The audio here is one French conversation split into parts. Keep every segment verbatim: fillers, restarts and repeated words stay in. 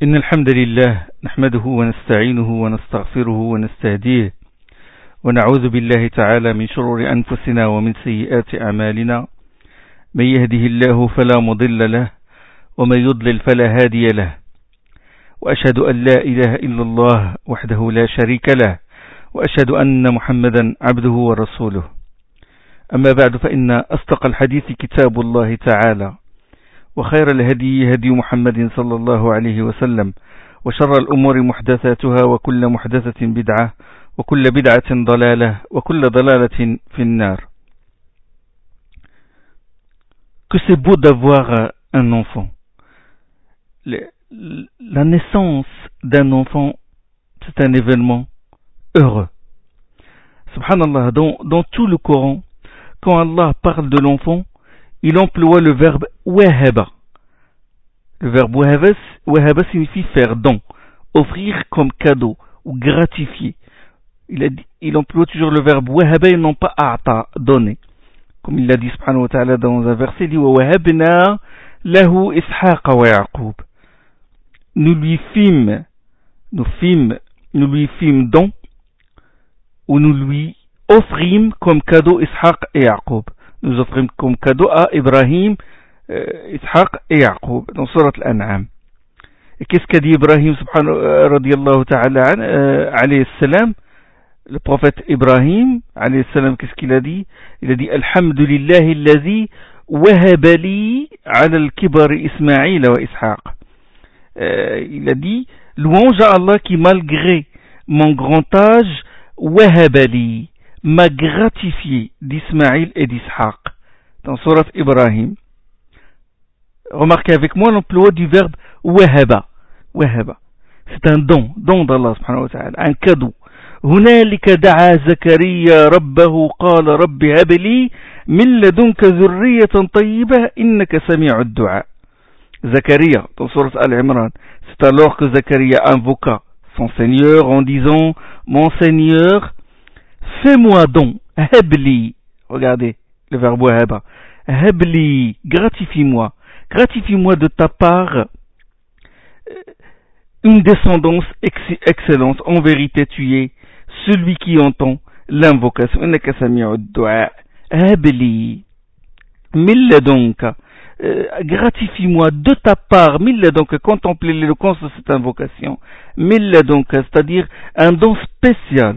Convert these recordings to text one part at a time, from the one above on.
إن الحمد لله نحمده ونستعينه ونستغفره ونستهديه ونعوذ بالله تعالى من شرور أنفسنا ومن سيئات أعمالنا. من يهده الله فلا مضل له ومن يضلل فلا هادي له، وأشهد أن لا إله إلا الله وحده لا شريك له، وأشهد أن محمدا عبده ورسوله. أما بعد، فإن أصدق الحديث كتاب الله تعالى، وخير الهدي هدي محمد صلى الله عليه وسلم، وشر الأمور محدثاتها، وكل محدثة بدعة، وكل بدعة ضلالة، وكل ضلالة في النار. Que c'est beau d'avoir un enfant. Le, la naissance d'un enfant, c'est un événement heureux. Subhanallah, dans, dans tout le Coran, quand Allah parle de l'enfant, il emploie le verbe wahaba. Le verbe wahaba, wahaba signifie faire don, offrir comme cadeau ou gratifier. Il, a dit, il emploie toujours le verbe wahaba et non pas a'ta, donner. Comme il l'a dit subhanahu wa ta'ala dans un verset, il dit wa wahabna lahu ishaqa wa yaqub. Nous lui fîmes, nous fîmes, nous lui fîmes don, ou nous lui offrîmes comme cadeau Ishaq et Yaqub. Nous offrîmes comme cadeau à Ibrahim, euh, Ishaq et Yaqub, dans Surat Al-An'am. Et qu'est-ce qu'a dit Ibrahim, subhanahu, euh, radiyallahu ta'ala, euh, alayhi salam, le prophète Ibrahim, alayhi salam, qu'est-ce qu'il a dit? Il a dit, Alhamdulillahi alladhi wahabali ala al-kibari Ismaïl wa Ishaq. Euh, il a dit, louange à Allah qui, malgré mon grand âge, wahabali, m'a gratifié d'Ismaïl et d'Ishaq, dans Surat Ibrahim. Remarquez avec moi l'emploi du verbe wahaba. Wahaba. C'est un don, don d'Allah subhanahu wa ta'ala, un cadeau. هنالك دعا زكريا ربه قال رب هب لي من لدنك ذرية طيبة إنك سميع الدعاء. Zacharia, dans Surat Al-Imran, c'est alors que Zacharia invoqua son Seigneur en disant, mon Seigneur, fais-moi don, habli, regardez le verbe wahaba, habli, gratifie-moi, gratifie-moi de ta part une descendance ex- excellente. En vérité, tu es celui qui entend l'invocation. Innaka sami'ud du'a, habli, min ladunka, gratifie-moi de ta part, mille donc contempler l'éloquence de cette invocation, mille donc c'est-à-dire un don spécial.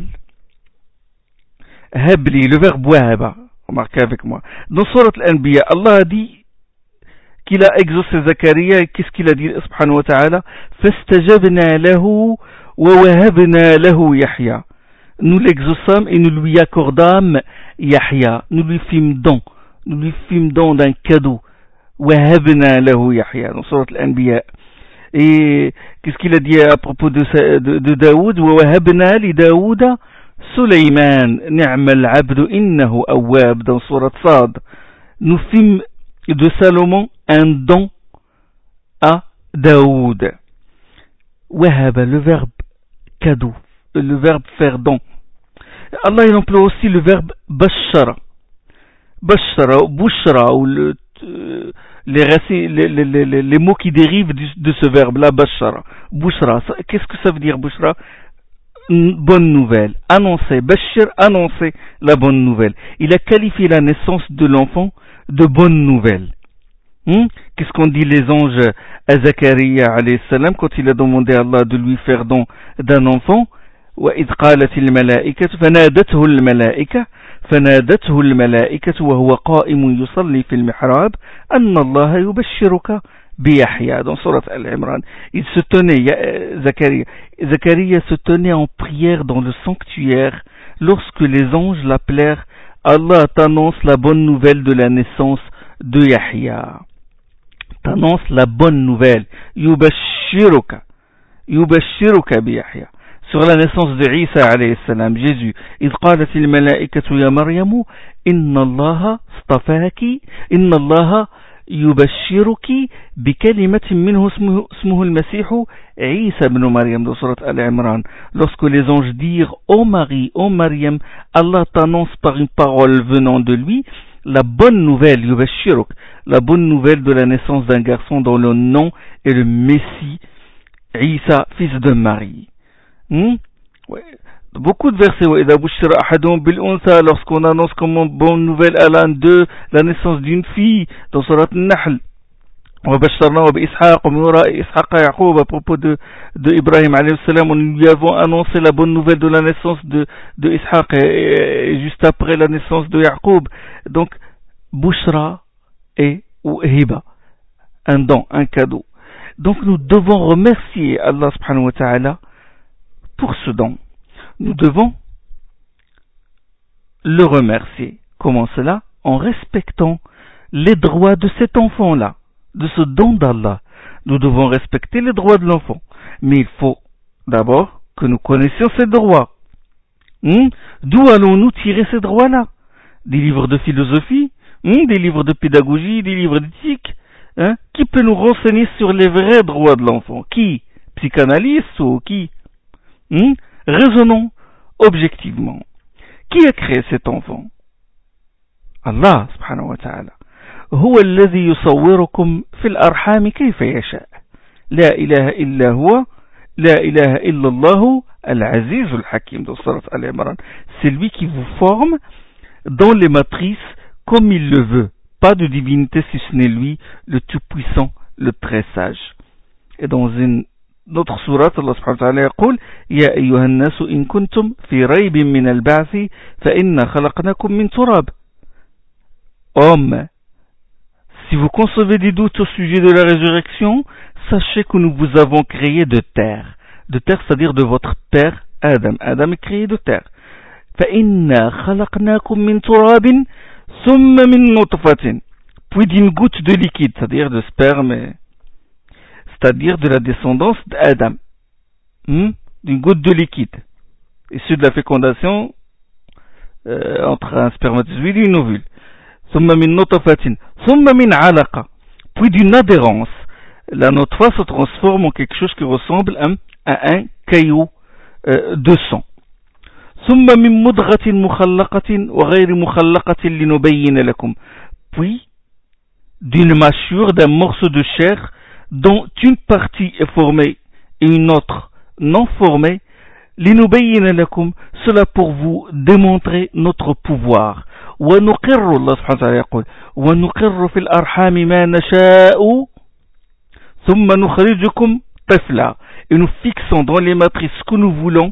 Habli, le verbe wahaba, remarquez avec moi. Dans Surat Al-Anbiya, Allah a dit qu'il a exaucé Zacharia, et qu'est-ce qu'il a dit subhanahu wa ta'ala? Fastajabna lahu wa wahabna lahu Yahya. Nous l'exaucâmes et nous lui accordâmes Yahya, nous lui fîmes don, nous lui fîmes don d'un cadeau. وَهَبْنَا لَهُ يَحْيَى dans Surat Al-Anbiya. Et qu'est-ce qu'il a dit à propos de, de, de Daoud? وَوَهَبْنَا لِدَاوُدَ سُلَيْمَانَ نِعْمَ الْعَبْدُ إِنَّهُ أَوَّابٌ dans Surat Sad. Nous fîmes de Salomon un don à Daoud. وَهَبَ, le verbe cadeau, le verbe faire don. Allah il emploie aussi le verbe bashara. Bashara, bushra, ou le Les, racines, les, les, les, les mots qui dérivent de ce verbe-là, bashara, bushra. Qu'est-ce que ça veut dire, bushra? Une bonne nouvelle, annoncer, bashir, annoncer la bonne nouvelle. Il a qualifié la naissance de l'enfant de bonne nouvelle. Hmm? Qu'est-ce qu'on dit les anges à Zacharia alayhi salam quand il a demandé à Allah de lui faire don d'un enfant? وَإِذْ قَالَتِ الْمَلَائِكَةُ فَنَادَتْهُ الْمَلَائِكَةُ فنادته الملائكة وهو قائم يصلي في المحراب أن الله يبشرك بيحيى dans Surat Al-Imran. Il se tenait, Zacharia, Zacharia se tenait en prière dans le sanctuaire lorsque les anges l'appelèrent. Allah t'annonce la bonne nouvelle de la naissance de Yahya. T'annonce la bonne nouvelle. Yubashiruka. Yubashiruka biyahya. Sur la naissance de Isa alayhi salam, Jésus, إذ قالت الملائكة يا مريم إن الله اصطفاك إن الله يبشرك بكلمة منه اسمه, اسمه المسيح عيسى بن مريم dans Surat Al-Imran. Lorsque les anges dirent ô Marie, ô Maryam, Allah t'annonce par une parole venant de lui la bonne nouvelle, yubashiruk, la bonne nouvelle de la naissance d'un garçon dont le nom est le Messie Isa, fils de Marie. Hmm? Ouais. Beaucoup de versets, lorsqu'on annonce comme bonne nouvelle à l'un d'eux la naissance d'une fille, dans Surat Al-Nahl. À propos de, de Ibrahim alayhi salam, nous lui avons annoncé la bonne nouvelle de la naissance de, de Ishaq et, et juste après la naissance de Yaqub. Donc, Bushra et ou Hiba, un don, un cadeau. Donc nous devons remercier Allah subhanahu wa ta'ala pour ce don. Nous devons le remercier. Comment cela? En respectant les droits de cet enfant-là, de ce don d'Allah. Nous devons respecter les droits de l'enfant. Mais il faut d'abord que nous connaissions ces droits. Hmm? D'où allons-nous tirer ces droits-là? Des livres de philosophie, hmm? Des livres de pédagogie, des livres d'éthique. Hein? Qui peut nous renseigner sur les vrais droits de l'enfant? Qui? Psychanalyste ou qui? Hmm? Raisonnons objectivement. Qui a créé cet enfant? Allah subhanahu wa ta'ala. هو الذي يصوركم في الأرحام كيف يشاء لا إله إلا هو لا إله إلا الله العزيز الحكيم dans Surat Al-Imran. C'est lui qui vous forme dans les matrices comme il le veut. Pas de divinité si ce n'est lui, le tout-puissant, le très sage. Et dans une notre sourate, Allah subhanahu wa ta'ala يقول يا أيها الناس إن كنتم في ريب من البعث فإنا خلقناكم من تراب. Homme, si vous concevez des doutes au sujet de la résurrection, sachez que nous vous avons créé de terre. De terre, c'est-à-dire de votre père Adam. Adam est créé de terre. فإنا خلقناكم من تراب ثم من نطفة. Puis d'une goutte de liquide, c'est-à-dire de sperme, c'est-à-dire de la descendance d'Adam. Hmm? D'une goutte de liquide. Issue de la fécondation euh, entre un spermatozoïde et une ovule. ثم من نطفة ثم من علقة. Puis d'une adhérence. La notfa se transforme en quelque chose qui ressemble à, à un caillot euh, de sang. ثم من مضغة مخلقة وغير مخلقة لنبين لكم. Puis d'une mâchure, d'un morceau de chair dont une partie est formée et une autre non formée, لنبين لكم, cela pour vous démontrer notre pouvoir. ونقر, Allah subhanahu wa ta'ala يقول ونقر في الأرحام ما نشاء ثم نخرجكم طفلا. Et nous fixons dans les matrices ce que nous voulons.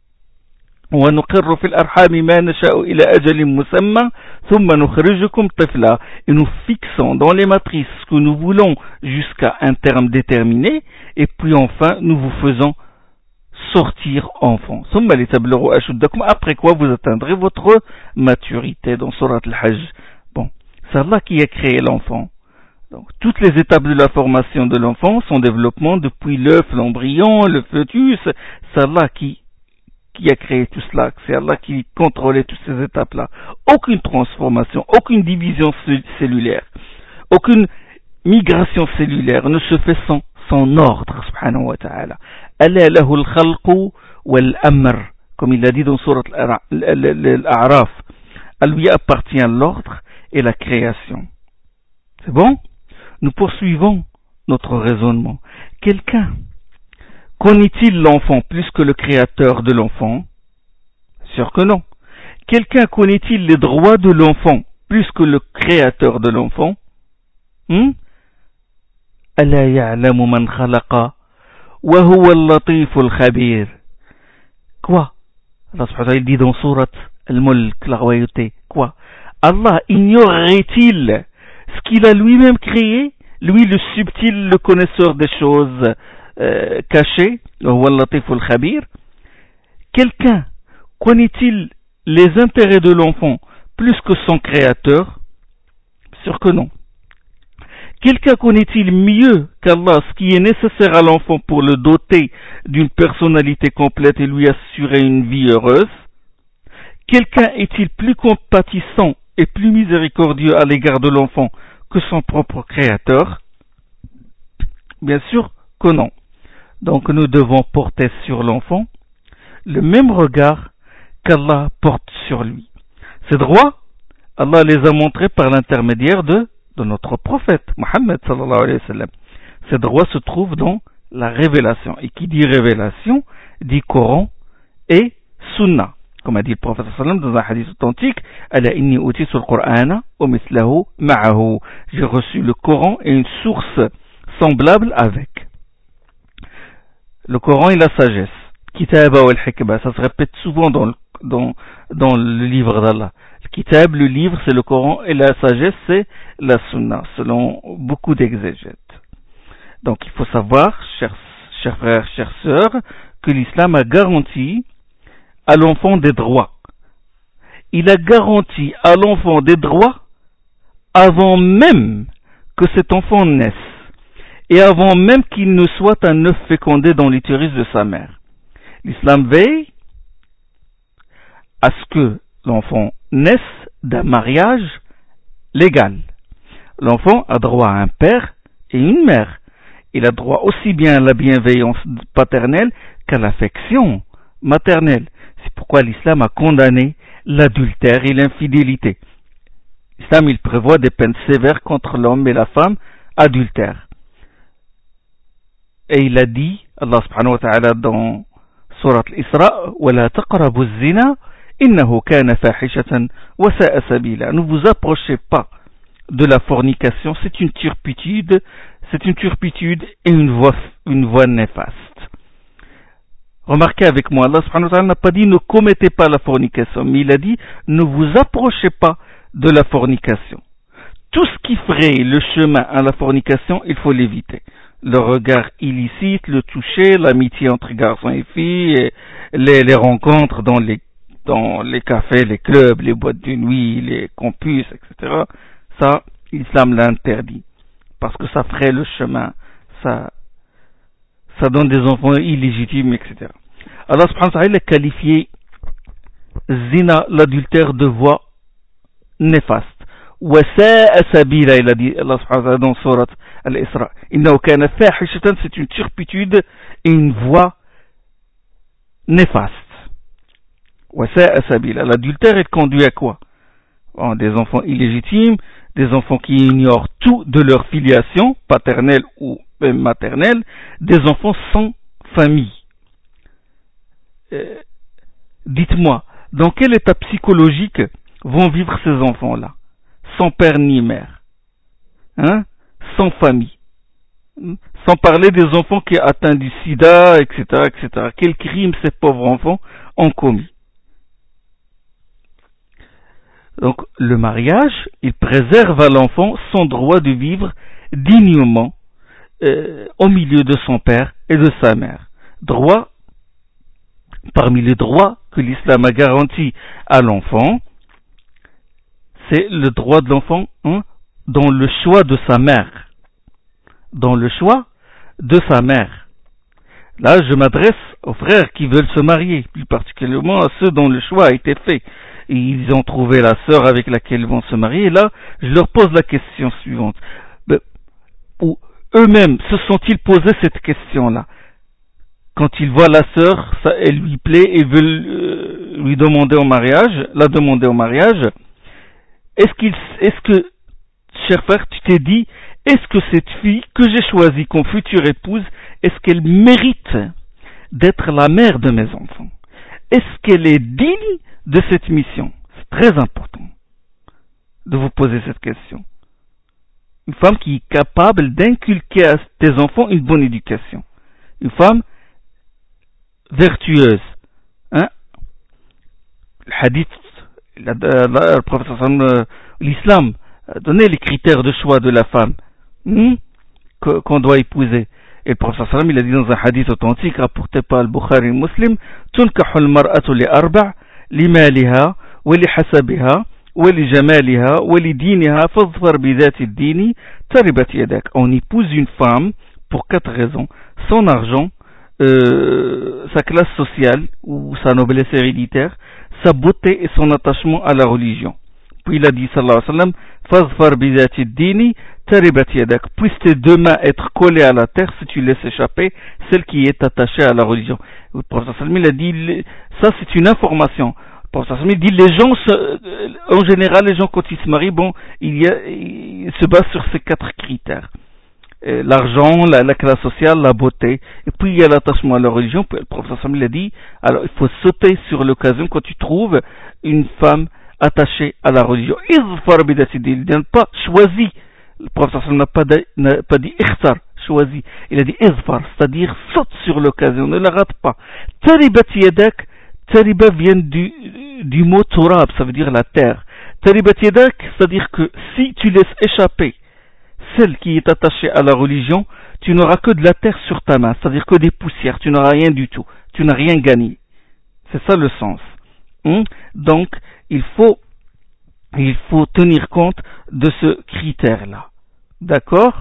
ونقر في الأرحام ما نشاء إلى أجل مسمى ثم نخرجكم طفلا. Et nous fixons dans les matrices ce que nous voulons jusqu'à un terme déterminé, et puis enfin nous vous faisons sortir enfant. ثم لتبلغوا أشدكم. Après quoi vous atteindrez votre maturité dans Surat Al-Hajj. Bon, c'est Allah qui a créé l'enfant. Donc, toutes les étapes de la formation de l'enfant, son développement depuis l'œuf, l'embryon, le fœtus, c'est Allah qui qui a créé tout cela, c'est Allah qui contrôlait toutes ces étapes-là. Aucune transformation, aucune division cellulaire, aucune migration cellulaire ne se fait sans son ordre, subhanahu wa ta'ala. Ala lahu al-khalqu wal-amr, comme il l'a dit dans Surat Al-A'raf. À lui appartient l'ordre et la création. C'est bon? Nous poursuivons notre raisonnement. Quelqu'un connaît-il l'enfant plus que le créateur de l'enfant? Sûr que non. Quelqu'un connaît-il les droits de l'enfant plus que le créateur de l'enfant? Hmm? ألا يعلم من خلق وهو اللطيف الخبير. Quoi? Allah subhanahu wa ta'ala dit dans Surat Al-Mulk, la royauté. Quoi? Allah ignorerait-il ce qu'il a lui-même créé? Lui, le subtil, le connaisseur des choses euh, cachées. وهو اللطيف الخبير. Quelqu'un connaît-il les intérêts de l'enfant plus que son créateur? Sûr que non. Quelqu'un connaît-il mieux qu'Allah ce qui est nécessaire à l'enfant pour le doter d'une personnalité complète et lui assurer une vie heureuse? Quelqu'un est-il plus compatissant et plus miséricordieux à l'égard de l'enfant que son propre créateur? Bien sûr que non. Donc nous devons porter sur l'enfant le même regard qu'Allah porte sur lui. Ces droits, Allah les a montrés par l'intermédiaire de de notre prophète, Mohammed sallallahu alayhi wa sallam. Ces droits se trouvent dans la révélation. Et qui dit révélation, dit Coran et Sunna. Comme a dit le prophète sallam dans un hadith authentique, Ala inni utitu al-Qur'ana wa mithlahu ma'ahu. J'ai reçu le Coran et une source semblable avec. Le Coran et la sagesse. Kitaba wal hikma, ça se répète souvent dans le, dans, dans le livre d'Allah. Le kitab, le livre, c'est le Coran et la sagesse, c'est la Sunna, selon beaucoup d'exégètes. Donc il faut savoir, chers, chers frères, chères sœurs, que l'islam a garanti à l'enfant des droits. Il a garanti à l'enfant des droits avant même que cet enfant naisse et avant même qu'il ne soit un œuf fécondé dans l'utérus de sa mère. L'islam veille à ce que l'enfant naisse d'un mariage légal. L'enfant a droit à un père et une mère. Il a droit aussi bien à la bienveillance paternelle qu'à l'affection maternelle. C'est pourquoi l'islam a condamné l'adultère et l'infidélité. L'islam, il prévoit des peines sévères contre l'homme et la femme adultères. Et il a dit, Allah subhanahu wa ta'ala dans Surat al-Isra, وَلَا تَقْرَبُوا الزِّنَا إِنَّهُ كَانَ فَاحِشَةً وَسَاءَ سَبِيلًا. Ne vous approchez pas de la fornication, c'est une turpitude, c'est une turpitude et une voie, une voie néfaste. Remarquez avec moi, Allah subhanahu wa ta'ala n'a pas dit ne commettez pas la fornication, mais il a dit ne vous approchez pas de la fornication. Tout ce qui ferait le chemin à la fornication, il faut l'éviter. Le regard illicite, le toucher, l'amitié entre garçons et filles, les, les rencontres dans les, dans les cafés, les clubs, les boîtes de nuit, les campus, et cetera. Ça, l'islam l'a interdit. Parce que ça ferait le chemin, ça, ça donne des enfants illégitimes, et cetera. Allah subhanahu wa ta'ala a qualifié zina, l'adultère, de voie néfaste. وَسَاءَ سَبِيلًا, il a dit Allah subhanahu wa ta'ala dans Surat al-Isra. إِنَّهُ كَانَ فَاحِشَةً, c'est une turpitude et une voie néfaste. وَسَاءَ سَبِيلًا, l'adultère est conduit à quoi? Bon, des enfants illégitimes, des enfants qui ignorent tout de leur filiation, paternelle ou même maternelle, des enfants sans famille. Euh, dites-moi, dans quel état psychologique vont vivre ces enfants-là? Sans père ni mère, hein? Sans famille, sans parler des enfants qui atteints du sida, et cetera, et cetera. Quel crime ces pauvres enfants ont commis? Donc, le mariage, il préserve à l'enfant son droit de vivre dignement euh, au milieu de son père et de sa mère. Droit, parmi les droits que l'islam a garantis à l'enfant, c'est le droit de l'enfant hein, dans le choix de sa mère. Dans le choix de sa mère. Là, je m'adresse aux frères qui veulent se marier, plus particulièrement à ceux dont le choix a été fait. Et ils ont trouvé la sœur avec laquelle ils vont se marier. Et là, je leur pose la question suivante. Ou eux-mêmes se sont-ils posé cette question-là? Quand ils voient la sœur, ça, elle lui plaît et veulent euh, lui demander en mariage, la demander en mariage. Est-ce qu'il, est-ce que, cher frère, tu t'es dit, est-ce que cette fille que j'ai choisie comme future épouse, est-ce qu'elle mérite d'être la mère de mes enfants? Est-ce qu'elle est digne de cette mission? C'est très important de vous poser cette question. Une femme qui est capable d'inculquer à tes enfants une bonne éducation. Une femme vertueuse. Hein? Le hadith, la, la, la, le prophète sallam, l'islam a donné les critères de choix de la femme hmm, que, qu'on doit épouser. Et le prophète sallam, il a dit dans un hadith authentique rapporté par le Bukhari et le Muslim, tunkahu al-mar'atu li arba' limaliha wa li hasabiha wa li jamaliha wa li diniha fadhfar bi dhati ad-dini taribat yadak. On épouse une femme pour quatre raisons: son argent, euh, sa classe sociale ou sa noblesse héréditaire, sa beauté et son attachement à la religion. Puis il a dit sallallahu alayhi wa sallam, fadhfar bi dhati ad-dini taribat yadak. Puissent tes deux mains être collées à la terre si tu laisses échapper celle qui est attachée à la religion. Le prophète sallallahu alayhi wa sallam, il a dit, ça c'est une information. Le prophète sallallahu alayhi wa sallam, il dit, les gens, se, en général, les gens quand ils se marient, bon, il, y a, ils se basent sur ces quatre critères. euh, l'argent, la, la classe sociale, la beauté. Et puis il y a l'attachement à la religion. Puis le professeur Sam l'a dit, alors il faut sauter sur l'occasion quand tu trouves une femme attachée à la religion. Il n'a pas choisi. Le professeur Sam n'a pas, n'a pas dit ikhtar, choisi. Il a dit izfar, c'est-à-dire saute sur l'occasion, ne la rate pas. Taribat yadak, tariba vient du, du mot turab, ça veut dire la terre. Taribat yadak, c'est-à-dire que si tu laisses échapper celle qui est attachée à la religion, tu n'auras que de la terre sur ta main, c'est-à-dire que des poussières, tu n'auras rien du tout, tu n'as rien gagné. C'est ça le sens. Hum? Donc, il faut, il faut tenir compte de ce critère-là. D'accord?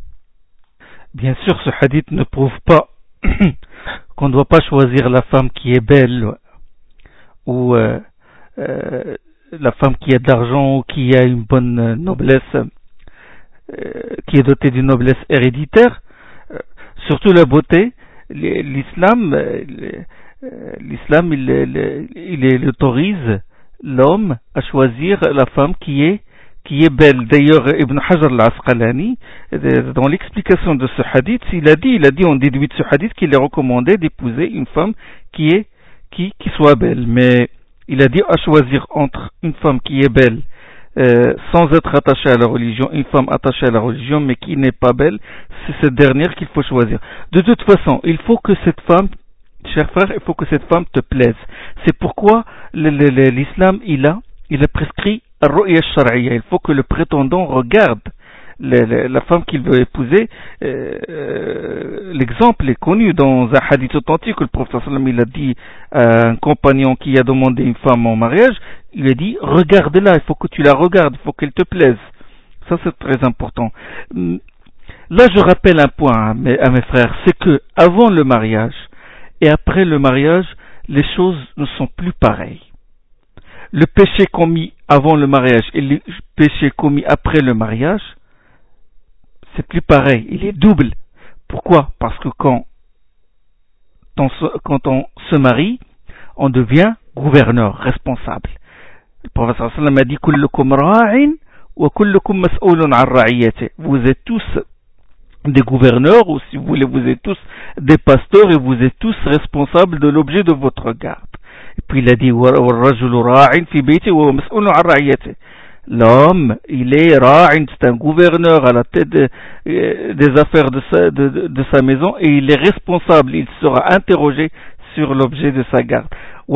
Bien sûr, ce hadith ne prouve pas qu'on ne doit pas choisir la femme qui est belle ou euh, euh, la femme qui a de l'argent ou qui a une bonne noblesse, euh, qui est dotée d'une noblesse héréditaire. Euh, surtout la beauté. L'islam, euh, l'islam, il, il, il autorise l'homme à choisir la femme qui est qui est belle. D'ailleurs, Ibn Hajar al-Asqalani, dans l'explication de ce hadith, il a dit, il a dit, on déduit de ce hadith qu'il est recommandé d'épouser une femme qui est, qui, qui soit belle. Mais il a dit à choisir entre une femme qui est belle, euh, sans être attachée à la religion, une femme attachée à la religion, mais qui n'est pas belle, c'est cette dernière qu'il faut choisir. De toute façon, il faut que cette femme, cher frère, il faut que cette femme te plaise. C'est pourquoi l'islam, il a, il a prescrit il faut que le prétendant regarde le, le, la femme qu'il veut épouser. Euh, euh, l'exemple est connu dans un hadith authentique. Le prophète sallam il a dit à un compagnon qui a demandé une femme en mariage, il a dit regarde-la, il faut que tu la regardes, il faut qu'elle te plaise. Ça c'est très important. Là je rappelle un point à mes, à mes frères, c'est que avant le mariage et après le mariage, les choses ne sont plus pareilles. Le péché commis avant le mariage et le péché commis après le mariage, c'est plus pareil, il est double. Pourquoi? Parce que quand on, se, quand on se marie, on devient gouverneur, responsable. Le prophète sallallahu alayhi wa sallam a dit kullukum ra'in wa kullukum mas'oulun 'an ra'iyatihi. Vous êtes tous des gouverneurs, ou si vous voulez, vous êtes tous des pasteurs et vous êtes tous responsables de l'objet de votre garde. Et puis il a dit l'homme, il est ra'in, c'est un gouverneur à la tête de, des affaires de sa, de, de, de sa maison, et il est responsable, il sera interrogé sur l'objet de sa garde.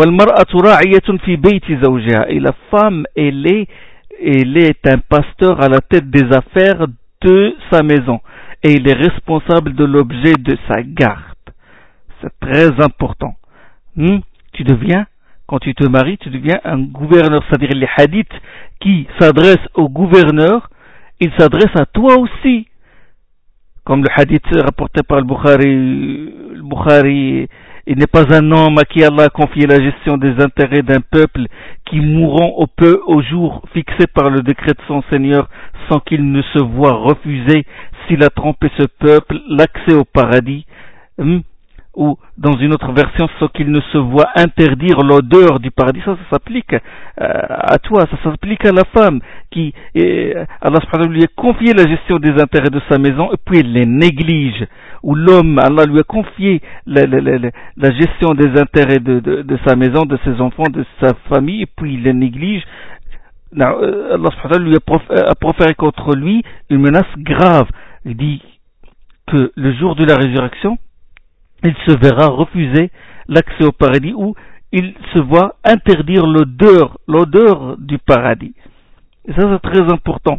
Et la femme, elle est, elle est un pasteur à la tête des affaires de sa maison, et il est responsable de l'objet de sa garde. C'est très important. Hmm? Tu deviens, quand tu te maries, tu deviens un gouverneur. C'est-à-dire les hadiths qui s'adressent au gouverneur, ils s'adressent à toi aussi. Comme le hadith rapporté par le Bukhari, le Bukhari, il n'est pas un homme à qui Allah a confié la gestion des intérêts d'un peuple qui mourront au peu au jour fixé par le décret de son Seigneur sans qu'il ne se voie refuser, s'il a trompé ce peuple, l'accès au paradis. Hum? Ou dans une autre version, sans qu'il ne se voit interdire l'odeur du paradis. Ça, ça s'applique euh, à toi, ça s'applique à la femme qui, euh, Allah subhanahu wa ta'ala lui a confié la gestion des intérêts de sa maison et puis elle les néglige. Ou l'homme, Allah lui a confié la, la, la, la gestion des intérêts de, de, de sa maison, de ses enfants, de sa famille, et puis il les néglige. Allah subhanahu wa ta'ala lui a, prof, a proféré contre lui une menace grave. Il dit que le jour de la résurrection, il se verra refuser l'accès au paradis, ou il se voit interdire l'odeur, l'odeur du paradis. Et ça, c'est très important.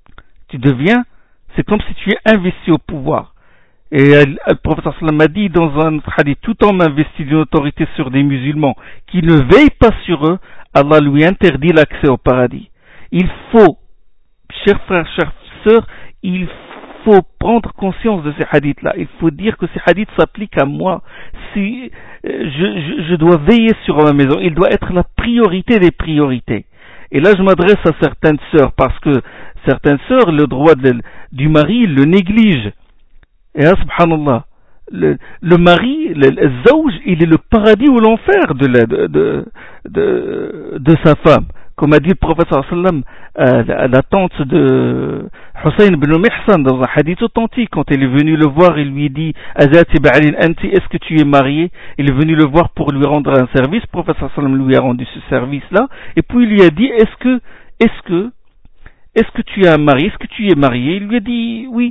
Tu deviens, c'est comme si tu es investi au pouvoir. Et le prophète sallam a dit dans un hadith, tout homme investi d'une autorité sur des musulmans qui ne veille pas sur eux, Allah lui interdit l'accès au paradis. Il faut, chers frères, chères sœurs, il faut Il faut prendre conscience de ces hadiths-là. Il faut dire que ces hadiths s'appliquent à moi. Si je, je, je dois veiller sur ma maison, il doit être la priorité des priorités. Et là, je m'adresse à certaines sœurs, parce que certaines sœurs, le droit de, du mari, le négligent. Et là, subhanallah, le, le mari, le, le zawj, il est le paradis ou l'enfer de, la, de, de, de, de sa femme. comme a dit le professeur sallam, euh, la, la tante de Hussein ibn Mihsan dans un hadith authentique, quand elle est venue le voir, il lui dit Azati ba'alin anti, est-ce que tu es marié? Il est venu le voir pour lui rendre un service, le professeur sallam lui a rendu ce service-là, et puis il lui a dit est-ce que, est-ce que, est-ce que tu es un mari? Est-ce que tu es marié? Il lui a dit oui.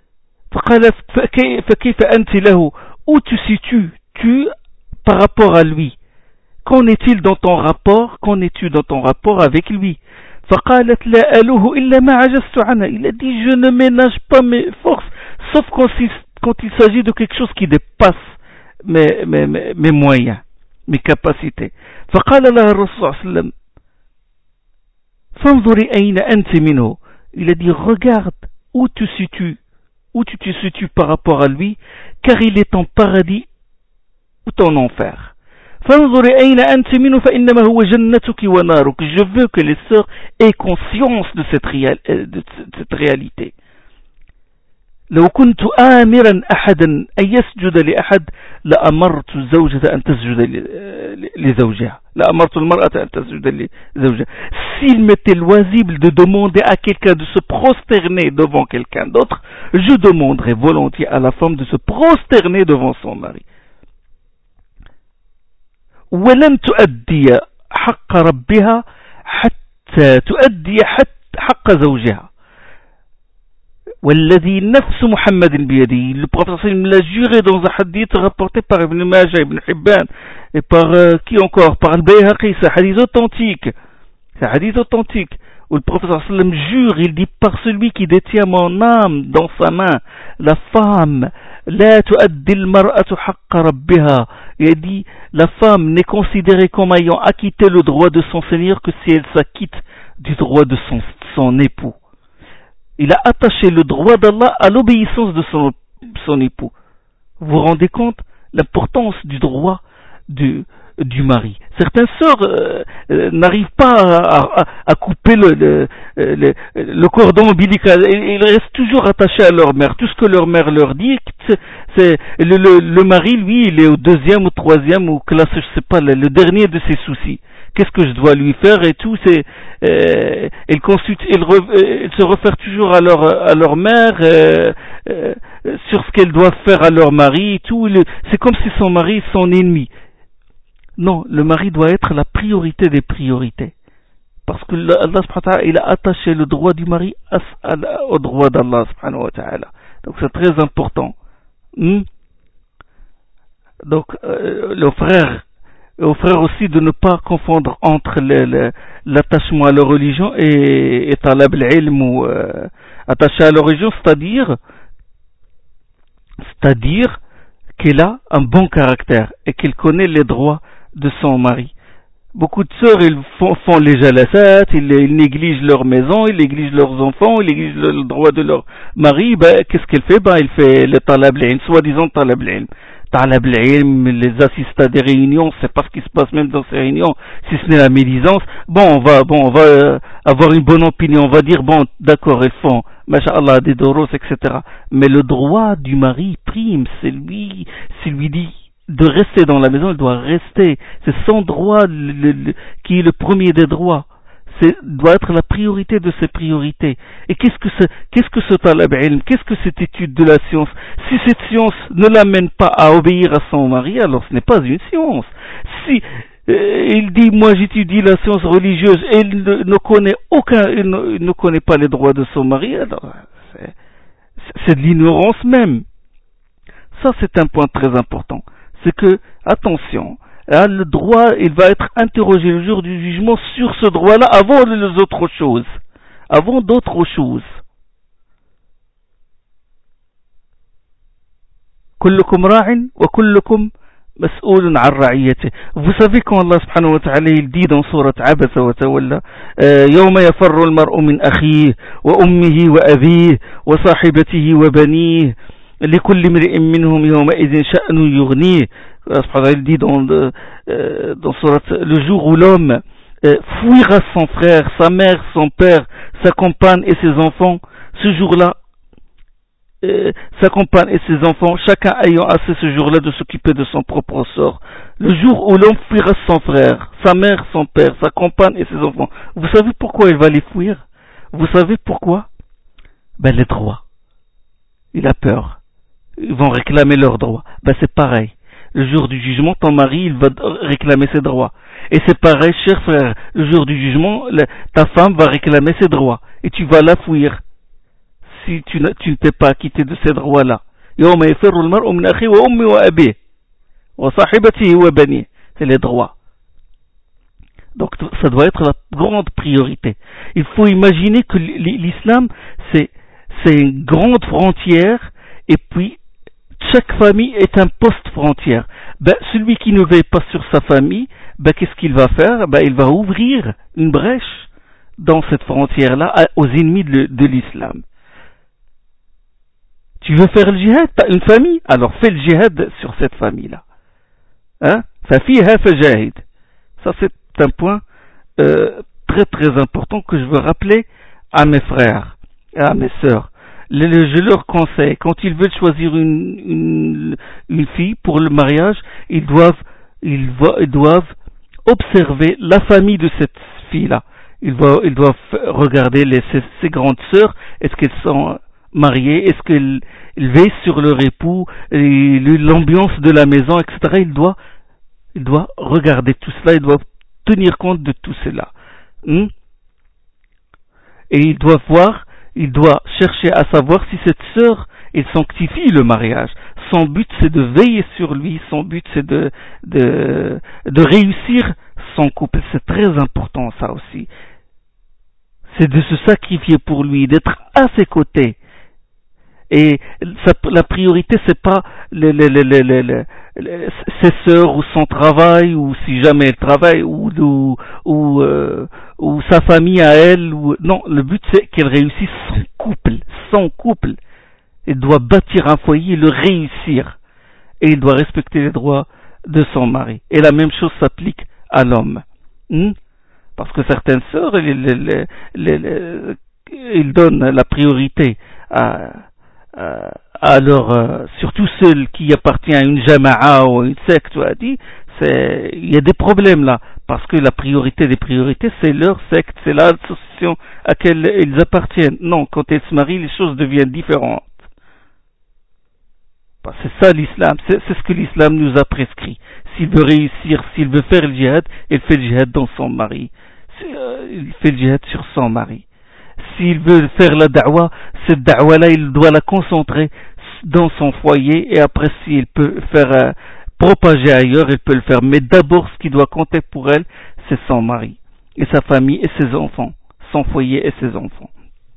Où tu situes tu par rapport à lui? Qu'en est-il dans ton rapport? Qu'en es-tu dans ton rapport avec lui? Il a dit je ne ménage pas mes forces sauf quand il, quand il s'agit de quelque chose qui dépasse mes, mes, mes, mes moyens, mes capacités. Il a dit regarde où tu situes, où tu te situes par rapport à lui, car il est en paradis ou en enfer. Je veux que les sœurs aient conscience de cette, réal, de cette réalité. لو كنت آمرا أحدا أن يسجد لأحد لأمرت الزوجة أن تسجد لزوجها لأمرت المرأة أن تسجد لزوجها. S'il m'était loisible de demander à quelqu'un de se prosterner devant quelqu'un d'autre, je demanderais volontiers à la femme de se prosterner devant son mari. ولن تؤدي حق ربها حتى تؤدي حق زوجها. والذي نفس محمد بيده. Le prophète l'a juré dans un hadith rapporté par Ibn Majah, Ibn Hibban et par euh, qui encore, par Al-Bayhaqi. C'est un hadith authentique. C'est un hadith authentique où le prophète jure, il dit par celui qui détient mon âme dans sa main, la femme لا تؤدي المرأة حق ربها. Il dit la femme n'est considérée comme ayant acquitté le droit de son Seigneur que si elle s'acquitte du droit de son, son époux. Il a attaché le droit d'Allah à l'obéissance de son, son époux. Vous vous rendez compte l'importance du droit du, du mari. Certaines sœurs euh, euh, n'arrivent pas à, à, à couper le, le, le, le cordon ombilical. Ils restent toujours attachés à leur mère. Tout ce que leur mère leur dit, c'est, c'est le, le, le mari, lui, il est au deuxième ou troisième ou classe, je sais pas, le, le dernier de ses soucis. Qu'est-ce que je dois lui faire et tout, c'est, euh, ils, consultent, ils, re, ils se réfèrent toujours à leur, à leur mère, euh, euh, sur ce qu'elles doivent faire à leur mari et tout. Il, c'est comme si son mari est son ennemi. Non, le mari doit être la priorité des priorités. Parce que Allah subhanahu wa ta'ala, il a attaché le droit du mari à, à, au droit d'Allah subhanahu wa ta'ala. Donc c'est très important. Hmm? Donc, euh, le frère, aux frères aussi de ne pas confondre entre le, le, l'attachement à la religion et, et talab al-ilm ou euh, attaché à la religion, c'est-à-dire c'est-à-dire qu'elle a un bon caractère et qu'elle connaît les droits de son mari. Beaucoup de sœurs, ils font, font les jalassat, ils, ils négligent leur maison, ils négligent leurs enfants, ils négligent le, le droit de leur mari. Ben, qu'est-ce qu'elle fait? Ben, elle fait le talab al-ilm, soi-disant talab al-ilm. Talab al-ilm, les assiste à des réunions, c'est pas ce qui se passe même dans ces réunions, si ce n'est la médisance. Bon, on va, bon, on va euh, avoir une bonne opinion, on va dire, bon, d'accord, elles font, masha'Allah, des doros, et cetera. Mais le droit du mari prime, c'est lui, c'est lui dit de rester dans la maison, il doit rester. C'est son droit le, le, le, qui est le premier des droits. C'est, doit être la priorité de ses priorités. Et qu'est-ce que ce, qu'est-ce que ce talab ilm, qu'est-ce que cette étude de la science? Si cette science ne l'amène pas à obéir à son mari, alors ce n'est pas une science. Si euh, il dit, moi j'étudie la science religieuse et il ne, ne connaît aucun, il ne, il ne connaît pas les droits de son mari, alors c'est, c'est de l'ignorance même. Ça c'est un point très important. C'est que, attention, là, le droit, il va être interrogé le jour du jugement sur ce droit-là avant les autres choses. Avant d'autres choses. كلكم راع وكلكم مسؤول عن رعيته. Vous savez quand Allah subhanahu wa ta'ala il dit dans sourate Abasa wa Tawalla يوم يفر المرء من أخيه وأمه وأبيه وصاحبته وبنيه لكل امرئ منهم يومئذ شأن يغنيه. Il dit dans, euh, dans sourate, le jour où l'homme euh, fuira son frère, sa mère, son père, sa compagne et ses enfants, ce jour-là, euh, sa compagne et ses enfants, chacun ayant assez ce jour-là de s'occuper de son propre sort. Le jour où l'homme fuira son frère, sa mère, son père, sa compagne et ses enfants, vous savez pourquoi il va les fuir? Vous savez pourquoi? Ben les droits. Il a peur. Ils vont réclamer leurs droits. Ben c'est pareil. Le jour du jugement, ton mari, il va réclamer ses droits. Et c'est pareil, cher frère. Le jour du jugement, la, ta femme va réclamer ses droits. Et tu vas la fuir. Si tu, tu ne t'es pas acquitté de ces droits-là. C'est les droits. Donc ça doit être la grande priorité. Il faut imaginer que l'islam, c'est, c'est une grande frontière, et puis chaque famille est un poste frontière. Ben, celui qui ne veille pas sur sa famille, ben, qu'est-ce qu'il va faire? Ben, il va ouvrir une brèche dans cette frontière-là aux ennemis de, de l'islam. Tu veux faire le djihad? T'as une famille? Alors fais le djihad sur cette famille-là. Hein? Ça c'est un point euh, très très important que je veux rappeler à mes frères et à mes sœurs. Je leur conseille, quand ils veulent choisir une, une, une fille pour le mariage, ils doivent, ils, vo- ils doivent observer la famille de cette fille-là. Ils, vo- ils doivent regarder les, ses, ses grandes sœurs, est-ce qu'elles sont mariées, est-ce qu'elles veillent sur leur époux, et l'ambiance de la maison, et cetera. Ils doivent, ils doivent regarder tout cela, ils doivent tenir compte de tout cela. Hmm? Et ils doivent voir, il doit chercher à savoir si cette sœur, elle sanctifie le mariage. Son but, c'est de veiller sur lui. Son but, c'est de, de, de réussir son couple. C'est très important, ça aussi. C'est de se sacrifier pour lui, d'être à ses côtés. Et ça, la priorité, c'est pas le, le, le, le, le, le, ses sœurs ou son travail, ou si jamais elle travaille, ou, ou, ou, euh, ou sa famille à elle. Ou... Non, le but c'est qu'elle réussisse son couple. Son couple. Elle doit bâtir un foyer, le réussir. Et il doit respecter les droits de son mari. Et la même chose s'applique à l'homme. Hmm? Parce que certaines sœurs, elles, elles, elles, elles donnent la priorité à... Euh, alors, euh, surtout celle qui appartient à une jama'a ou à une secte, tu as dit, c'est, il y a des problèmes là, parce que la priorité des priorités, c'est leur secte, c'est l'association à laquelle ils appartiennent. Non, quand elles se marient, les choses deviennent différentes. C'est ça l'islam, c'est, c'est ce que l'islam nous a prescrit. S'il veut réussir, s'il veut faire le djihad, il fait le djihad dans son mari. Euh, il fait le djihad sur son mari. S'il veut faire la da'wa, cette da'wa-là, il doit la concentrer dans son foyer, et après, s'il peut faire euh, propager ailleurs, il peut le faire. Mais d'abord, ce qui doit compter pour elle, c'est son mari, et sa famille, et ses enfants, son foyer et ses enfants.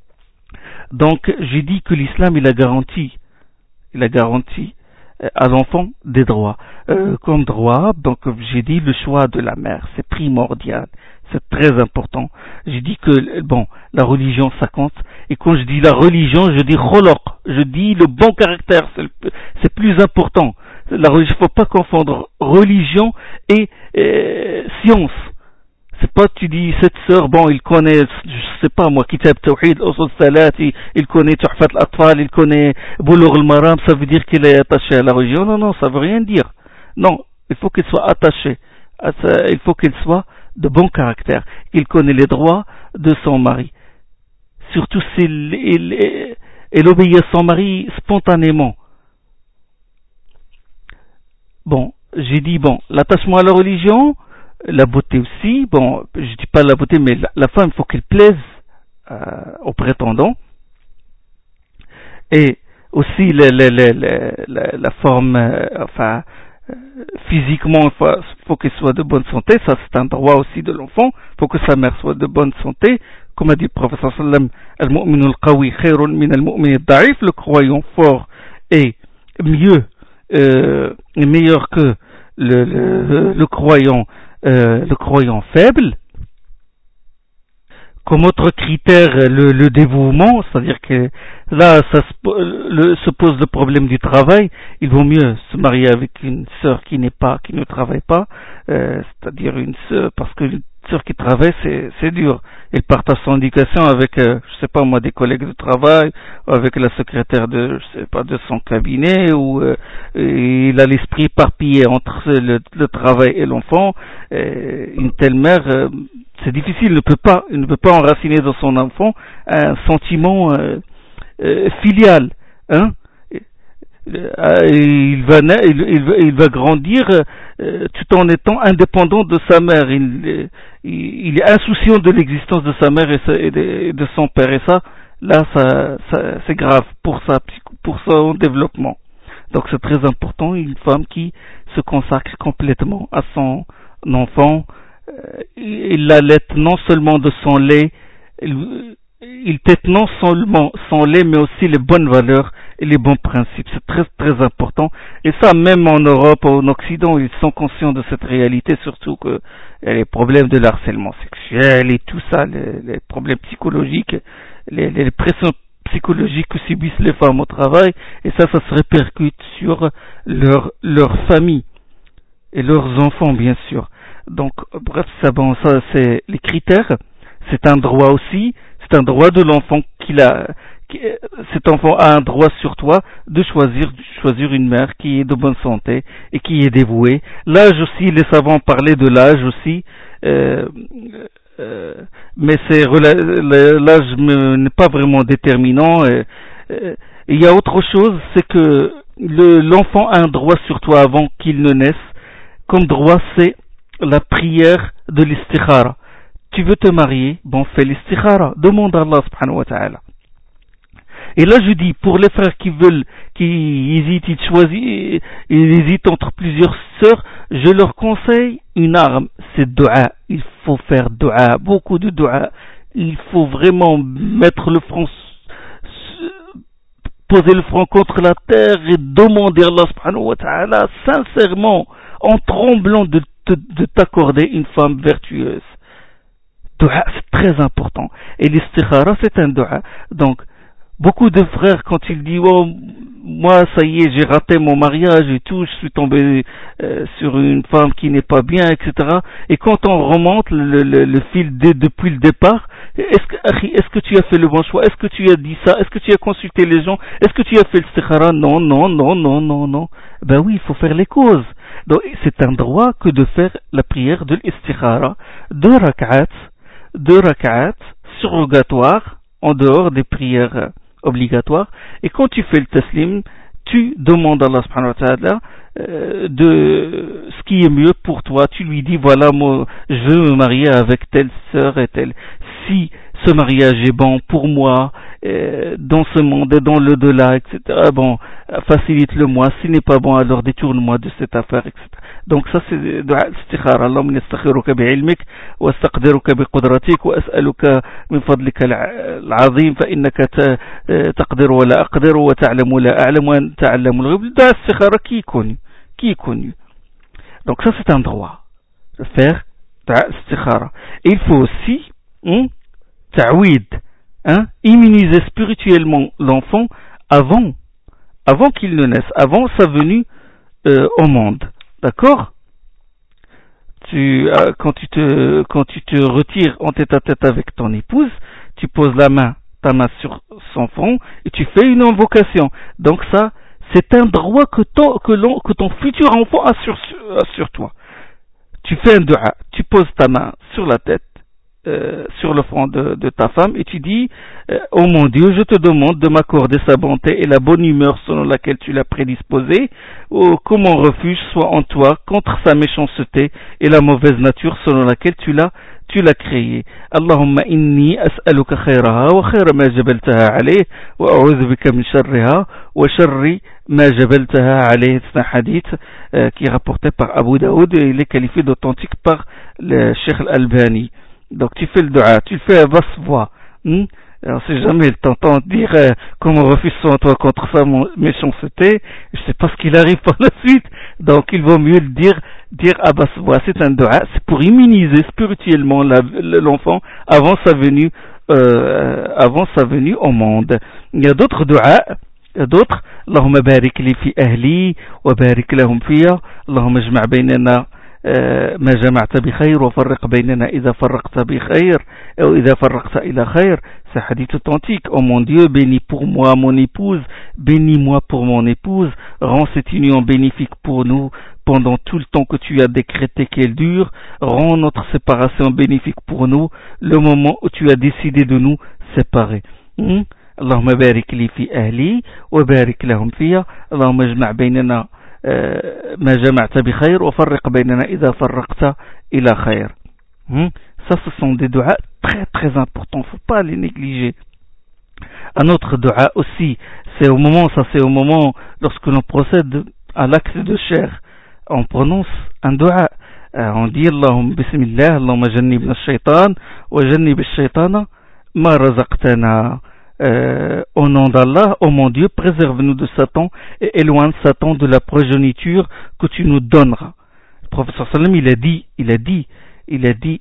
Donc, j'ai dit que l'islam, il a garanti, il a garanti à l'enfant des droits. Euh, comme droit, donc j'ai dit le choix de la mère, c'est primordial. C'est très important. J'ai dit que, bon, la religion, ça compte. Et quand je dis la religion, je dis kholoq. Je dis le bon caractère. C'est, le, c'est plus important. La religion, il ne faut pas confondre religion et, et science. C'est pas, tu dis, cette sœur, bon, il connaît, je sais pas moi, Kitab Tawhid, Usul Salat, il, il connaît Tuhfat al-Atfal, il connaît Bulugh al-Maram, ça veut dire qu'il est attaché à la religion. Non, non, ça veut rien dire. Non, il faut qu'il soit attaché. Il faut qu'il soit de bon caractère, qu'il connaît les droits de son mari. Surtout s'il il, il, il obéit à son mari spontanément. Bon, j'ai dit, bon, l'attachement à la religion, la beauté aussi, bon, je dis pas la beauté, mais la, la femme, il faut qu'elle plaise euh, au prétendant. Et aussi la, la, la, la, la forme, euh, enfin, physiquement, il faut, faut qu'elle soit de bonne santé, ça c'est un droit aussi de l'enfant, il faut que sa mère soit de bonne santé, comme a dit le professeur sallam, al-mu'min al-qawi khayrun min al-mu'min al-da'if, le croyant fort est mieux, euh, meilleur que le, le, le croyant, euh, le croyant faible. Comme autre critère, le, le dévouement, c'est-à-dire que là, ça se, le, se pose le problème du travail. Il vaut mieux se marier avec une sœur qui n'est pas, qui ne travaille pas, euh, c'est-à-dire une sœur, parce que sûr qu'ils travaillent, c'est, c'est dur. Il partage son éducation avec, euh, je sais pas moi, des collègues de travail, avec la secrétaire de, je sais pas, de son cabinet, ou euh, il a l'esprit éparpillé entre le, le travail et l'enfant. Et une telle mère, euh, c'est difficile, il ne peut pas, il ne peut pas enraciner dans son enfant un sentiment euh, euh, filial, hein. Il va, il, il, il va grandir euh, tout en étant indépendant de sa mère. Il, il, il est insouciant de l'existence de sa mère et, sa, et, de, et de son père. Et ça, là, ça, ça, c'est grave pour sa, pour son développement. Donc c'est très important, une femme qui se consacre complètement à son enfant. Euh, il l'allait non seulement de son lait, il, il tête non seulement son lait, mais aussi les bonnes valeurs et les bons principes. C'est très très important. Et ça, même en Europe, en Occident, ils sont conscients de cette réalité, surtout que les problèmes de l'harcèlement sexuel et tout ça, les, les problèmes psychologiques, les, les pressions psychologiques que subissent les femmes au travail, et ça, ça se répercute sur leur, leur famille et leurs enfants, bien sûr. Donc, bref, ça, bon, ça, c'est les critères. C'est un droit aussi. C'est un droit de l'enfant qu'il a. Qui, cet enfant a un droit sur toi de choisir, de choisir une mère qui est de bonne santé et qui est dévouée. L'âge aussi, les savants parlaient de l'âge aussi. Euh, euh, mais c'est l'âge n'est pas vraiment déterminant. Et, et, il y a autre chose, c'est que le, l'enfant a un droit sur toi avant qu'il ne naisse. Comme droit, c'est la prière de l'istikhara. Tu veux te marier, bon, fais l'istikhara, demande à Allah subhanahu wa ta'ala. Et là, je dis, pour les frères qui veulent, qui hésitent, ils choisissent, ils hésitent entre plusieurs sœurs, je leur conseille une arme, c'est dua. Il faut faire dua, beaucoup de dua. Il faut vraiment mettre le front, poser le front contre la terre et demander à Allah subhanahu wa ta'ala, sincèrement, en tremblant de, de, de t'accorder une femme vertueuse. Dua, c'est très important. Et l'istikhara, c'est un dua. Donc, beaucoup de frères, quand ils disent, oh, moi, ça y est, j'ai raté mon mariage et tout, je suis tombé euh, sur une femme qui n'est pas bien, et cetera. Et quand on remonte le, le, le fil de, depuis le départ, est-ce que, est-ce que tu as fait le bon choix? Est-ce que tu as dit ça? Est-ce que tu as consulté les gens? Est-ce que tu as fait l'istikhara? Non, non, non, non, non, non. Ben oui, il faut faire les causes. Donc, c'est un droit que de faire la prière de l'istikhara, deux rak'at, deux rak'at surrogatoires, en dehors des prières obligatoires. Et quand tu fais le taslim, tu demandes à Allah subhanahu wa ta'ala euh, de ce qui est mieux pour toi. Tu lui dis, voilà, moi, je veux me marier avec telle sœur et telle. Si ce mariage est bon pour moi, euh, dans ce monde et dans le-delà, et cetera. Bon, facilite-le moi. S'il n'est pas bon, alors détourne-moi de cette affaire, et cetera. Donc ça c'est dua al-istikhara. Allahumma nastakhiruka bi'ilmik wa astaqdiruka biqudratik wa as'aluka min fadlika al-'azim fa innaka taqdiru wa la aqdiru wa ta'lamu la a'lamu wa ta'lamu al-ghayb. Dua al-istikhara qui est connu, qui est connu. Donc ça c'est un droit de faire dua al-istikhara. Et il faut aussi hein, ta'wid, hein, immuniser spirituellement l'enfant avant avant qu'il ne naisse, avant sa venue euh, au monde. D'accord? Tu, euh, quand tu te, quand tu te retires en tête à tête avec ton épouse, tu poses la main, ta main sur son front et tu fais une invocation. Donc ça, c'est un droit que ton, que l'on, que ton futur enfant a sur, a sur toi. Tu fais un dua, tu poses ta main sur la tête, euh, sur le front de, de ta femme et tu dis, euh, oh mon Dieu, je te demande de m'accorder sa bonté et la bonne humeur selon laquelle tu l'as prédisposée, ou que mon refuge soit en toi contre sa méchanceté et la mauvaise nature selon laquelle tu l'as tu l'as créé. Allahumma inni as'aluka khayraha wa khayra ma jabaltaha alayh wa a'udhu bika min sharriha wa sharri ma jabaltaha alayh. C'est un hadith euh, qui est rapporté par Abu Daoud et il est qualifié d'authentique par le Cheikh Al-Albani. Donc tu fais le dua, tu le fais à basse voix. Hmm? Alors si jamais il t'entend dire euh, comment refuse son toi contre sa méchanceté, je sais pas ce qu'il arrive par la suite, donc il vaut mieux le dire dire à basse voix. C'est un dua, c'est pour immuniser spirituellement la, l'enfant avant sa venue euh, avant sa venue au monde. Il y a d'autres duas, il y a d'autres. Allahumma barik li fi ahli wa barik lahum fiya, Allahumma jma' baynana ما جمعت بخير وفرق بيننا إذا فرقت بخير أو إذا فرقت إلى خير. C'est un hadith authentique. Oh mon Dieu, bénis pour moi mon épouse, bénis-moi pour mon épouse, rends cette union bénéfique pour nous pendant tout le temps que tu as décrété qu'elle dure, rends notre séparation bénéfique pour nous le moment où tu as décidé de nous séparer. hmm? اللهم بارك لي في أهلي وبارك لهم فيها اللهم اجمع بيننا ما جمعت بخير وفرق بيننا إذا فرقت إلى خير. hmm? Ça, ce sont des doigts très très importants, il ne faut pas les négliger. Un autre doigt aussi, c'est au moment, ça c'est au moment lorsque l'on procède à l'acte de chair, on prononce un doigt, on dit Allahumma bismillah, Allahumma jannibna ash-shaytan wa jannib ash-shaytana ma razaqtana. Euh, au nom d'Allah, ô oh mon Dieu, préserve-nous de Satan et éloigne Satan de la progéniture que tu nous donneras. Le professeur sallam, il a dit, il a dit, il a dit,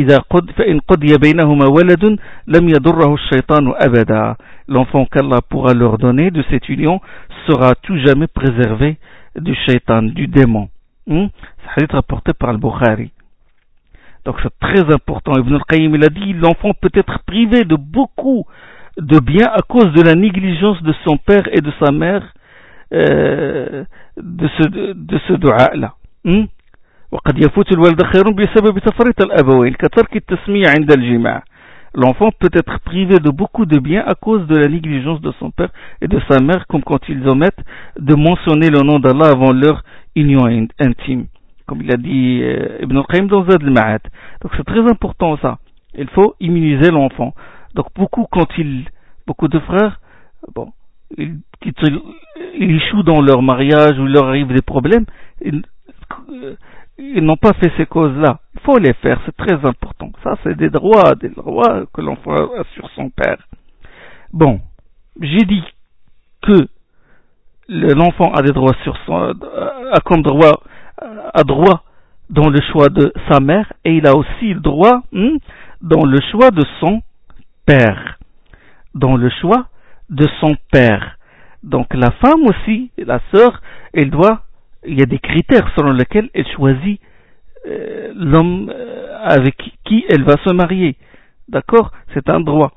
l'enfant qu'Allah pourra leur donner de cette union sera tout jamais préservé du shaitan, du démon. Hmm? C'est un hadith rapporté par le Bukhari. Donc c'est très important. Ibn al-Qayyim, il a dit, l'enfant peut être privé de beaucoup de bien à cause de la négligence de son père et de sa mère euh, de ce de, de ce dua-là. Hmm? وقد يفوت الولد خير بسبب تفريط الأبوين كترك التسمية عند الجماع. L'enfant peut être privé de beaucoup de bien à cause de la négligence de son père et de sa mère, comme quand ils omettent de mentionner le nom d'Allah avant leur union intime, comme il a dit euh, Ibn al-Qayyim dans Zad al-Ma'ad. Donc c'est très important ça. Il faut immuniser l'enfant. Donc beaucoup, quand ils, beaucoup de frères, bon, ils, ils, ils échouent dans leur mariage ou il leur arrive des problèmes, ils, ils n'ont pas fait ces causes-là. Il faut les faire, c'est très important. Ça, c'est des droits, des droits que l'enfant a sur son père. Bon, j'ai dit que l'enfant a des droits sur son, a comme droit, a droit dans le choix de sa mère et il a aussi le droit hmm, dans le choix de son père, dans le choix de son père. Donc la femme aussi, la sœur, elle doit, il y a des critères selon lesquels elle choisit euh, l'homme euh, avec qui elle va se marier. D'accord? C'est un droit.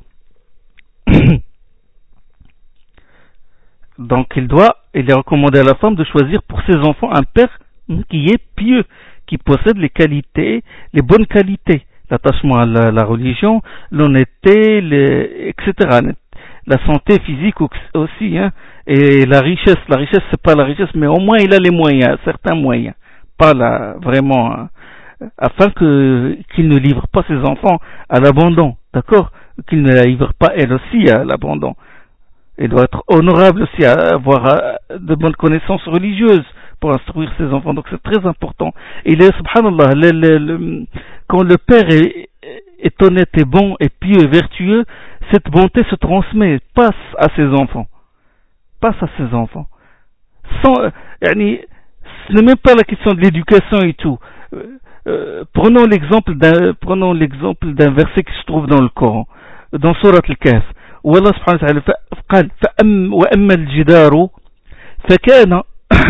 Donc il doit, il est recommandé à la femme de choisir pour ses enfants un père qui est pieux, qui possède les qualités, les bonnes qualités. L'attachement à la, la religion, l'honnêteté, les, et cetera. La santé physique aussi, hein, et la richesse. La richesse, c'est pas la richesse, mais au moins il a les moyens, certains moyens, pas la, vraiment, hein, afin que qu'il ne livre pas ses enfants à l'abandon, d'accord, qu'il ne la livre pas elle aussi à l'abandon. Il doit être honorable aussi, à avoir de bonnes connaissances religieuses pour instruire ses enfants. Donc c'est très important. Et il est, subhanallah, le, le, le, quand le père est, est honnête et bon et pieux et vertueux, cette bonté se transmet, passe à ses enfants. Passe à ses enfants. Sans, yani, ce n'est même pas la question de l'éducation et tout. Euh, euh, prenons l'exemple d'un, prenons l'exemple d'un verset qui se trouve dans le Coran, dans Surat Al-Kahf. où Allah subhanahu wa ta'ala قال وأما الجدار فكان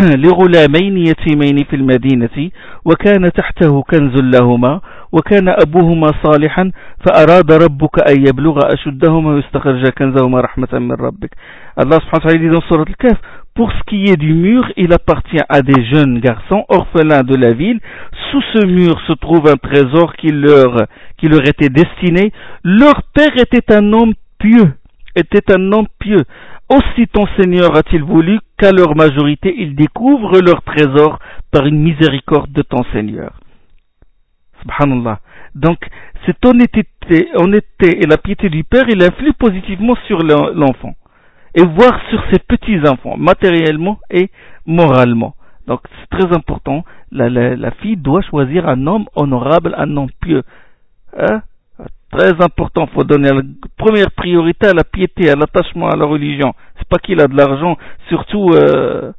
لغلامين يتيمين في المدينة وكان تحته كنز لهما وكان أبوهما صالحا فأراد ربك أن يبلغ أشدهما ويستخرج كنزهما رحمة من ربك. Allah subhanahu wa ta'ala dit dans Surat Al-Kahf, pour ce qui est du mur, il appartient à des jeunes garçons orphelins de la ville. Sous ce mur se trouve un trésor qui leur, qui leur était destiné. Leur père était un homme pieux, était un homme pieux. Aussi ton Seigneur a-t-il voulu qu'à leur majorité ils découvrent leur trésor par une miséricorde de ton Seigneur. Subhanallah. Donc cette honnêteté, honnêteté et la piété du père, il influe positivement sur l'enfant et voire sur ses petits-enfants, matériellement et moralement. Donc c'est très important. La, la, la fille doit choisir un homme honorable, un homme pieux. Hein? Très important, il faut donner la première priorité à la piété, à l'attachement à la religion. C'est pas qu'il a de l'argent, surtout euh,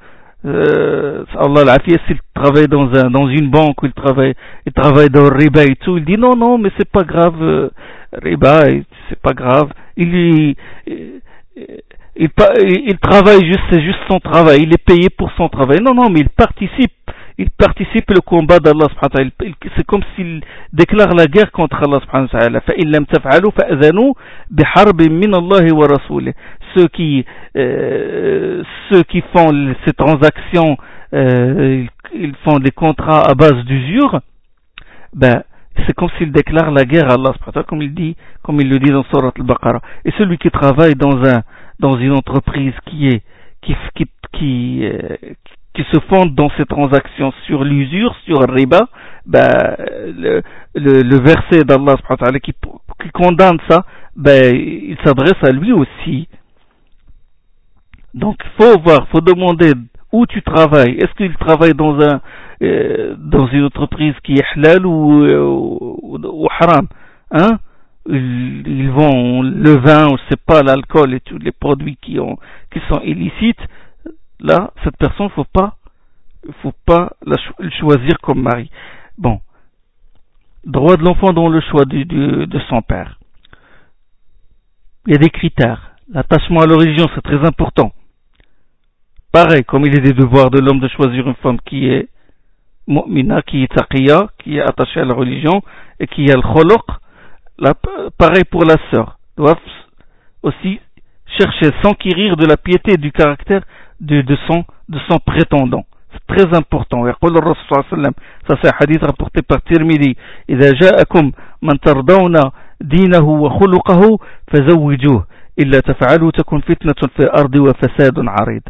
euh, Allah l'afiyah, s'il travaille dans un dans une banque ou il travaille il travaille dans le riba et tout, il dit non non mais c'est pas grave, euh, riba c'est pas grave. Il il, il il il travaille juste, c'est juste son travail, il est payé pour son travail. Non non mais il participe il participe au combat d'Allah subhanahu wa ta'ala. C'est comme s'il déclare la guerre contre Allah subhanahu wa ta'ala. فَإِن لَمْ تَفْعَلُوا فَأْذَنُوا بِحَرْبٍ مِّنَ اللَّهِ وَرَسُولِهِ. Ceux qui, euh, ceux qui font ces transactions, euh, ils font des contrats à base d'usure, ben, c'est comme s'il déclare la guerre à Allah subhanahu wa ta'ala, comme il dit, comme il le dit dans Surat Al-Baqarah. Et celui qui travaille dans un, dans une entreprise qui est, qui, qui, qui, euh, qui se fonde dans ces transactions sur l'usure, sur le riba, ben, le, le, le verset d'Allah subhanahu wa ta'ala qui, qui condamne ça, ben, il s'adresse à lui aussi. Donc, faut voir, faut demander où tu travailles. Est-ce qu'il travaille dans un, euh, dans une entreprise qui est halal ou, ou, ou haram, hein? Ils, ils vendent le vin, ou je sais pas, l'alcool et tous les produits qui ont, qui sont illicites. Là, cette personne, faut pas, faut pas la cho- le choisir comme mari. Bon. Droit de l'enfant dans le choix du, du, de son père. Il y a des critères. L'attachement à la religion, c'est très important. Pareil, comme il est des devoirs de l'homme de choisir une femme qui est mu'mina, qui est taqiya, qui est attachée à la religion, et qui a le kholoq, là, pareil pour la sœur. Doivent aussi chercher, s'enquérir de la piété et du caractère de, de, son, de son prétendant. C'est très important. Ça c'est un hadith rapporté par Tirmidhi. إذا جاءكم من ترضون دينه وخلقه فزوجوه إلا تفعلوا تكن فتنة في الأرض وفساد عريض.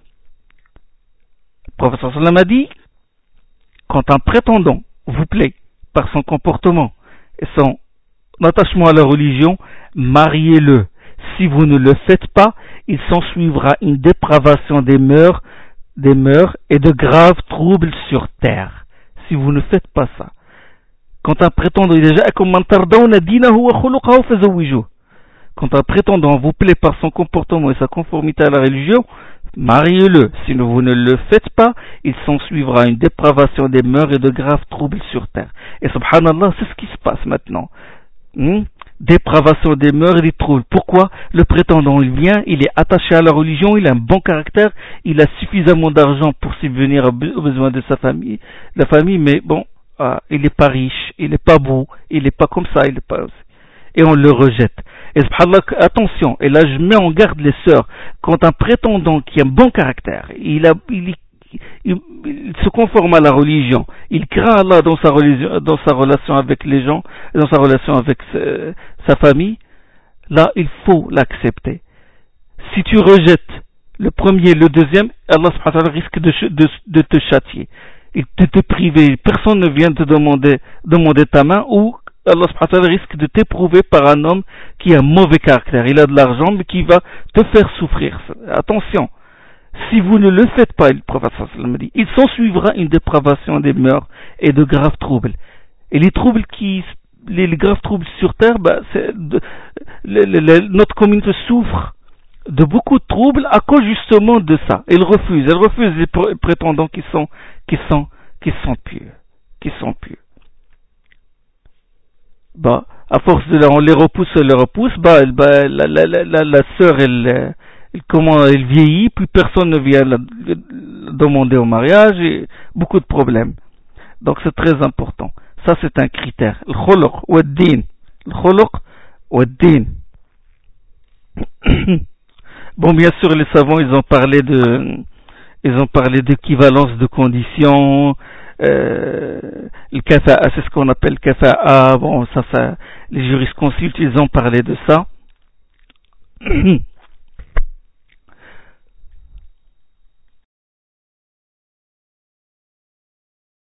Le professeur sallam a dit, quand un prétendant vous plaît par son comportement et son attachement à la religion, mariez-le. Si vous ne le faites pas, il s'ensuivra une dépravation des mœurs, des mœurs et de graves troubles sur terre. Si vous ne faites pas ça. Quand un prétendant, quand un prétendant vous plaît par son comportement et sa conformité à la religion, mariez-le. Si vous ne le faites pas, il s'ensuivra une dépravation des mœurs et de graves troubles sur terre. Et subhanallah, c'est ce qui se passe maintenant. Hmm? Dépravation des mœurs et des troubles. Pourquoi? Le prétendant, il vient, il est attaché à la religion, il a un bon caractère, il a suffisamment d'argent pour subvenir aux besoins de sa famille, la famille, mais bon, ah, il n'est pas riche, il n'est pas beau, il n'est pas comme ça, il n'est pas... Et on le rejette. Et subhanallah, attention, et là je mets en garde les sœurs, quand un prétendant qui a un bon caractère, il, a, il, il, il se conforme à la religion, il craint Allah dans sa, religion, dans sa relation avec les gens, dans sa relation avec sa, sa famille, là il faut l'accepter. Si tu rejettes le premier, le deuxième, Allah subhanahu wa ta'ala risque de, de, de te châtier, de te, te priver, personne ne vient te demander, demander ta main, ou Allah subhanahu wa ta'ala risque de t'éprouver par un homme qui a un mauvais caractère, il a de l'argent mais qui va te faire souffrir. Attention, si vous ne le faites pas, le prophète sallallahu alayhi wa sallam dit, il s'ensuivra une dépravation des mœurs et de graves troubles. Et les troubles qui, les, les graves troubles sur terre, bah, c'est de, le, le, le, notre communauté souffre de beaucoup de troubles à cause justement de ça. Elle refuse, elle refuse les prétendants qui sont, qui sont, qui sont pieux, qui sont pieux. Bah, à force de la, on les repousse, on les repousse, bah, bah la, la, la, la, la sœur, elle, elle, comment, elle vieillit, puis personne ne vient la, la demander au mariage, et beaucoup de problèmes. Donc c'est très important. Ça c'est un critère. Le kholoq ou ad-din. Le kholoq ou ad-din. Bon, bien sûr, les savants, ils ont parlé de, ils ont parlé d'équivalence de conditions. Euh, le kafa'a, c'est ce qu'on appelle kafa'a. Bon, ça, ça, les jurisconsultes, ils ont parlé de ça.